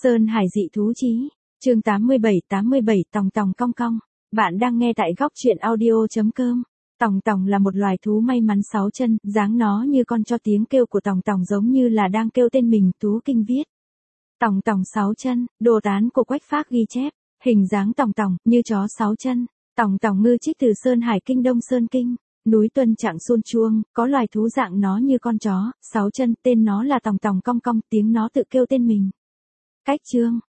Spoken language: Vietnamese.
Sơn Hải dị thú chí, chương 87 Tòng tòng cong cong. Bạn đang nghe tại góc truyện audio.com. Tòng tòng là một loài thú may mắn 6 chân, dáng nó như con chó, tiếng kêu của tòng tòng giống như là đang kêu tên mình. Tú Kinh viết. Tòng tòng 6 chân, đồ tán của Quách Phác ghi chép, hình dáng tòng tòng như chó 6 chân. Tòng tòng ngư trích từ Sơn Hải Kinh Đông Sơn Kinh, núi Tuân Trạng Xuân Chuông, có loài thú dạng nó như con chó, 6 chân, tên nó là tòng tòng cong cong, tiếng nó tự kêu tên mình. Cách chương,